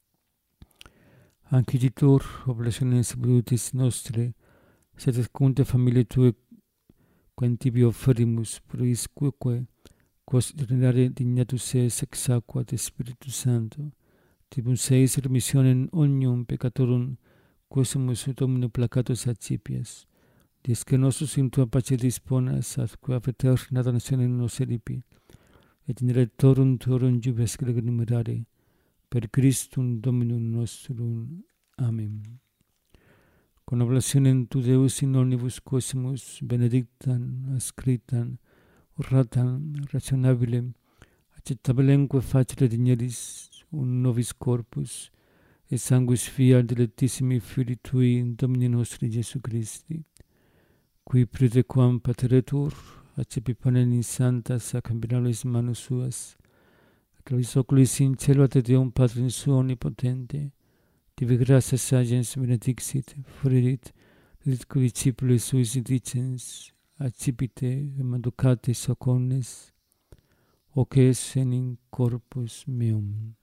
S1: Anciditur oblationem salutis nostre, sed secunde familiae Tuae, quam tibi offerimus, proisque quos renerare dignatus es ex aqua de Spiritus Sancto, tibum seis remissionem omnium peccatorum, quo sumus Domino placatus accipias, Dies que nosus in tua pace disponas, atque ab eterna donatione nos eripi, et in rectorum tuorum jubes numerare, per Christum Dominum nostrum. Amen. Con oblationem tu Deus in omnibus cosimus, benedictam, ascritam, ornatam, rationabilem, acceptabilemque facile digneris, un nobis corpus, et sanguis fiat dilectissimi Filii Tui, Domini nostri Jesu Christi, qui praetequam pateretur, accepi panem in sancta sacramentales manus suas, clavis oculis in cielo ad Deum Patrum suo omnipotente, tibi gratia sagens benedixit, fruit discipuli suis dicens, accipite et manducate soc omnes, hoc es in corpus meum.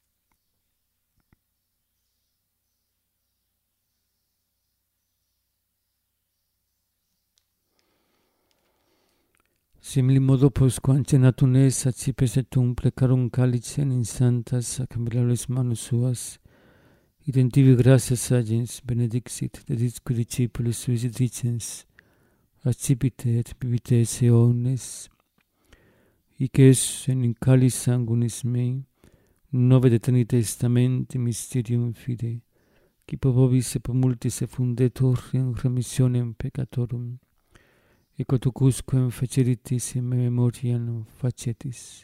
S1: Simili modo postquam cenatum es accipes et plecarum calicem in sanctas sacramentales manus suas, idem tibi gratias agens benedixit, dedisque discipulis suis dicens, accipite et bibite esse omnes, hic es in calice sanguinis mei, nove de Trinitatis testamenti mysterium fide, qui pro vobis et pro multis effundetur in remissionem peccatorum, et quotucusquam faceritis in memoriam facetis.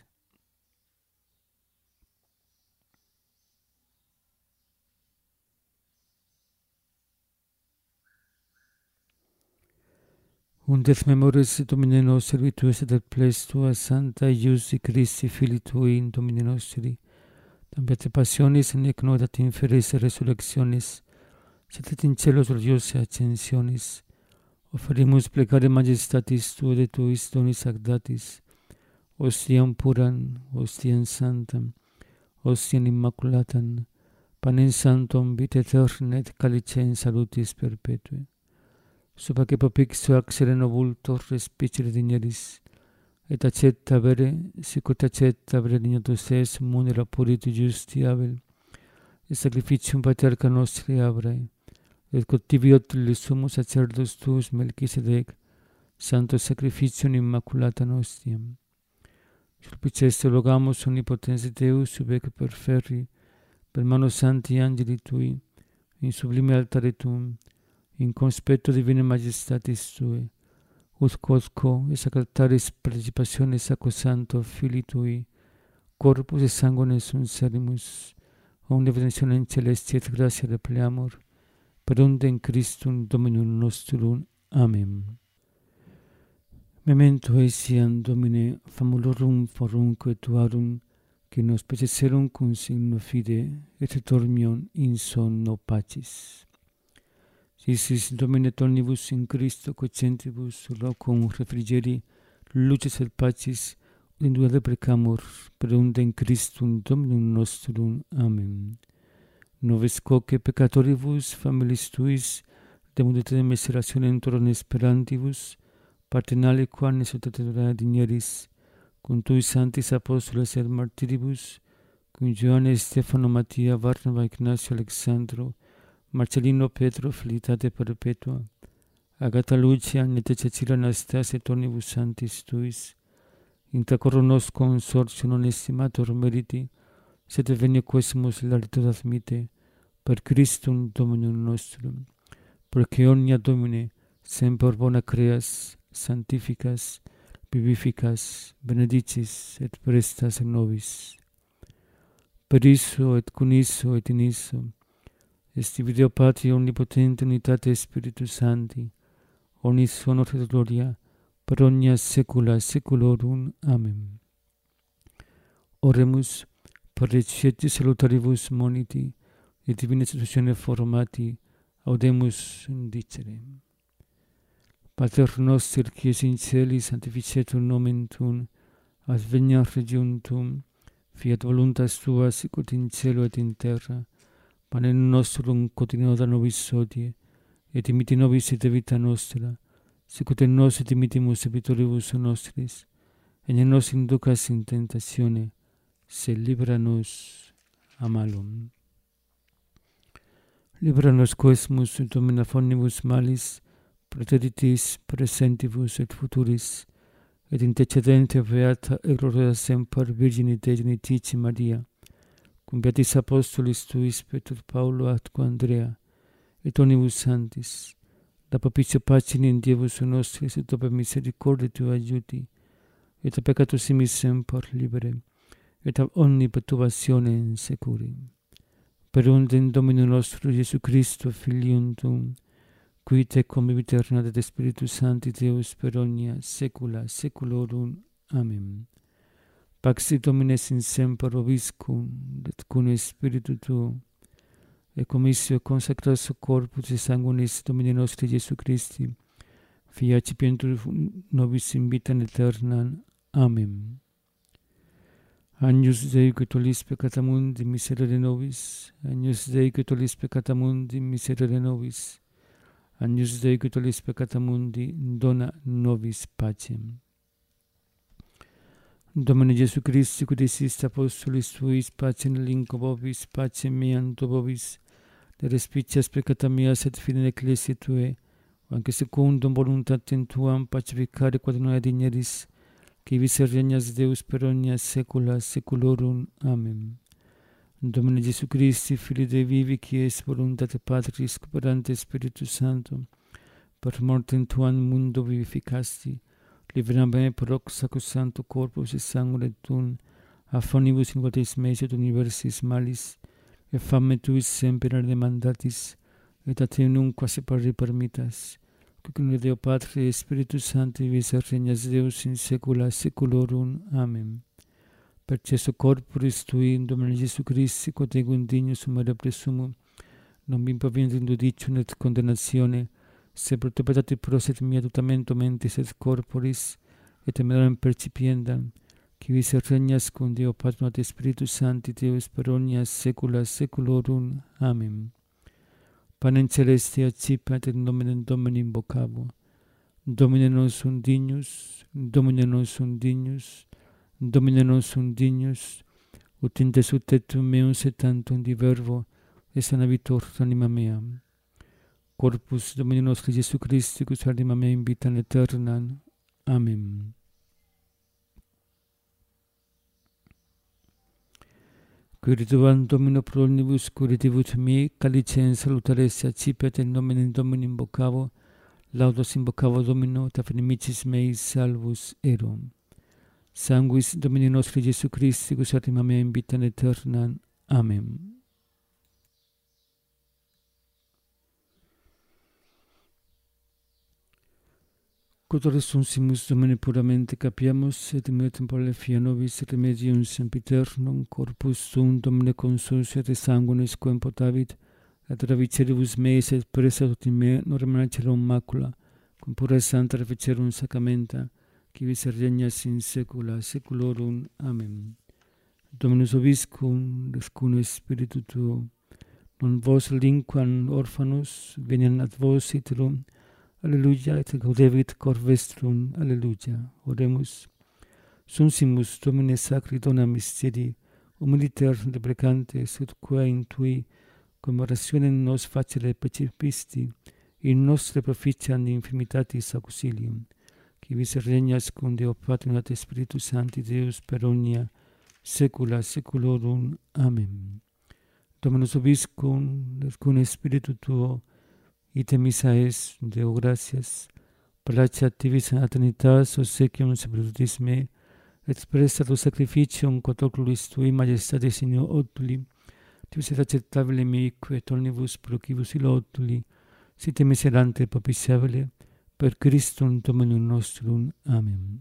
S1: Undes memores Domine nostri servituis et ples tua Santa Iusi Christi Filii Tui in Domine nostri, tambiate passionis nec nod ad inferis resurrectionis, sed et in celos gloriosa ascensionis, oferimus plecare majestatis Tua de Tuis donis agdatis, ostiam puram, ostiam santam, ostiam immaculatam, panem sanctum vitae aeterna et calicem salutis perpetue. Suba que propixio accere novultor respicere digneris, et accetta vere, sicut accetta vere dignatus es munera puriti justi abel, et sacrificium paterca nostri abrae, et cotibiot le sumus sacerdos tuus Melchisedec, santo sacrificium immaculata nostiam. Sulpiceste logamus omnipotens Deus subec perferri, per mano santi angeli tui, in sublime altare tuum, in conspecto divine majestatis Tue, ut quodco et sacraltaris participationes sacrosancto Filii Tui, corpus et sanguine sunserimus, omnia benedictionem celesti et gratia repleamur, per undem Christum Dominum nostrum. Amen. Memento etiam Domine famulorum forumque Tuarum, qui nos peceserum cum signo fide et dormiam in sonno pacis. Isis Domine omnibus in Christo quocentibus locum refrigeri, luces et pacis, in dua deprecamur, per undem Christum Dominum nostrum. Amen. Noves quoque peccatoribus familis tuis, demudete miserationem torum esperantibus, partenale quam exultatura digneris, cum tui sanctis apostoles et martiribus, cum Ioanne, Stefano, Mattia, Barnaba, Ignacio, Alexandro, Marcellino, Petro, Felicitate perpetua, Agata, Lucia, Nete, Cecilia, Anastasia, et omnibus sanctis tuis, intra coro nos consortio non estimator meriti, sed venia quesimus laritud admite, per Christum Dominum nostrum, porque omnia Domine semper bona creas, sanctificas, vivificas, benedicis et prestas nobis. Per isso et cum isso et in isso, est Deo Patri omnipotente unitate Spiritus Sancti, omnis honor et gloria, per omnia saecula saeculorum. Amen. Oremus per recepti salutaribus moniti, et divina institutione formati, audemus dicere. Pater noster, qui es in celis, sanctificetur nomen Tuum, adveniat regnum Tuum, fiat voluntas Tua sicut in cielo et in terra. Panem nostrum quotidianum da nobis hodie, et dimitti nobis et vita nostra, sicut et nos et dimittimus debitoribus nostris, et ne nos inducas in tentatione, sed libera nos a malum. Libera nos quesimus, Domine, omnibus malis, praeteritis presentibus et futuris, et intercedente beata et gloria semper Virgini Dei Genitici Maria, cum beatis apostolis tuis Petrus Paulo atque Andrea, et omnibus sanctis, da propicio pacini in Dievus nostris, et per misericordia tua aiuti, et a peccatus simis semper libere, et ab omni perturbatione in securi. Per undem Domino nostro Iesu Christo, Filium Tuum, qui te convivit eterna et Spiritus Sancti Deus per omnia saecula saeculorum. Amen. Pax Domine sin semper vobiscum, et cum spiritu tuo, et commissio consecratio corpus et sanguinis Domini nostri Iesu Christi, Fia cipientur nobis in vitam aeternam. Amen. Agnus Dei, qui tollis peccata mundi, miserere nobis. Agnus Dei, qui tollis peccata mundi, miserere nobis. Agnus Dei, qui tollis peccata mundi, dona nobis pacem. Domine Iesu Christi, qui desis apostolis tuis, pacem linco vobis, pacem meam to vobis, de respicias peccata meas et fide ecclesiae tuae, anque secundum voluntatem tuam pacificare quod noi digneris, qui vis regnas Deus per omnia saecula saeculorum. Amen. Domine Iesu Christi, Filii Dei vivi, qui es voluntate Patris, cooperante Spiritus Sanctum, per mortem tuam mundo vivificasti, libera me per hoc sacrosancto corpus et sanguine tuum, affonibus in quotis meis et universis malis, et fame tuis semper demandatis, et a te nunquam separare permittas, qui cum Deo Patre et Spiritus Sancti vis regnas Deus in saecula saeculorum. Amen. Per cesso corporis tui, Domine Iesu Christi, quod ego indignus sumere presumo, non mi impavento in judicium et condemnatione, se pro te peccati prosit mia tutamento mentis et corporis, et emerem percipiendam, qui vis regnas cum Deo Patrum et Spiritus Sancti Deus per omnia saecula saeculorum. Amen. Panem celeste accipiat et nomen Domini invocabo. Domine non sum dignus, Domine non sum dignus, Domine non sum dignus, ut in desutetum meum setantum di verbo, et sanabitur anima mea. Corpus Domini nostri Iesu Christi, quis anima mea in vitam aeternam. Amen. Quirituam Domino pro omnibus curativus mihi, calicem salutaris accipiat et nomen Domini invocavo, laudos invocavo Domino, et inimicis meis salvus erum. Sanguis Domini nostri Iesu Christi, quis anima mea in vitam aeternam. Amen. Quod resursimus Domine puramente capiamus, et in temporale fia nobis remedium sempiternum, corpus tuum Domine consus et sanguinis quem potavit, et raviceribus meis et presa tot in me non remanecerum macula, cum pura santa reficerum sacramenta, qui vis regnas in saecula saeculorum. Amen. Dominus vobiscum, et cum spiritu tuo, non vos linquam orphanus, veniam ad vos iterum, Alleluia, et gaudevit cor vestrum. Alleluia. Oremus. Sunsimus Domine sacri dona mysteri, humiliter deprecantes, ut quae in tui commemorationem nos facere precipisti, in nostre proficiam infirmitatis auxilium, qui vis regnas cum Deo Patrum et Spiritus Sancti Deus per omnia saecula saeculorum. Amen. Dominus vobiscum, et cum spiritu tuo, ite missa es, Deo gratias, placeat tivis in aeternitas obsequium sacerdotis me, et presta tu sacrificium quod oculis tui majestatis in otuli, tivis et acceptabile meique et omnibus procibus illa otuli, site miserante propitiabile, per Christum Dominum nostrum. Amen.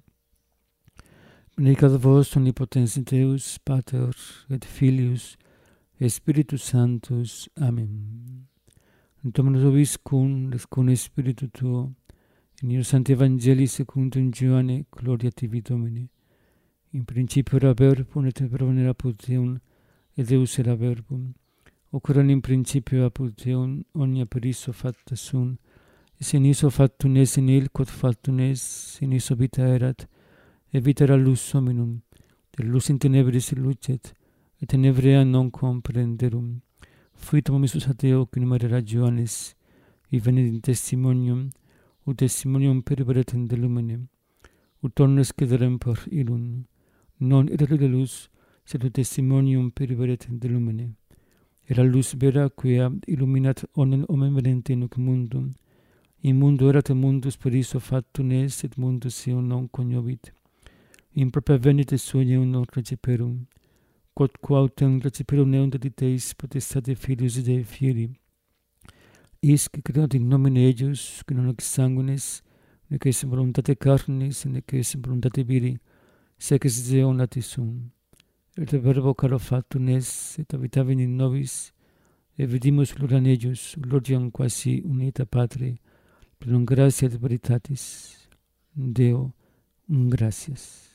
S1: Benedicat vos omnipotens Deus, Pater et Filius, et Spiritus Sanctus. Amen. Dominus vobiscum, et cum spiritu tuo, in io Sancti Evangelii secundum Ioanne, gloria tibi Domine. In principio era verbum, et verbum era Deum, et Deus era verbum. Ocuran in principio apud Deum, omnia per iso facta sunt, et in iso factum es in il, quod factum es, in iso vita erat, et vita era lux hominum, et lux in tenebris lucet, et tenebrea non comprenderum. Fuit homisus ad Deo, qui numerera Ioannes, vi venit in testimonium, ut testimonium periberatem de lumine, ut omnes cederem per illum, non erat la luz, sed ut testimonium periberatem de lumine. Era luz vera quia illuminat omnem homem venente nunc mundum, in mundo erat mundus per iso factum est, et mundus eum non cognovit. In propria venite sua non reciperum, quod quautem reciperum eum dediteis potestate filius Dei fieri, isque creat in nomine eius, qui non ex sanguinis, nec ex voluntate carnis, nec ex voluntate viri, sec ex Deo natis sum. Et verbo caro factum est, et habitavit in nobis, et vidimus gloria eius, gloriam quasi unita Patri, plenum gratia et veritatis. Deo, gratias.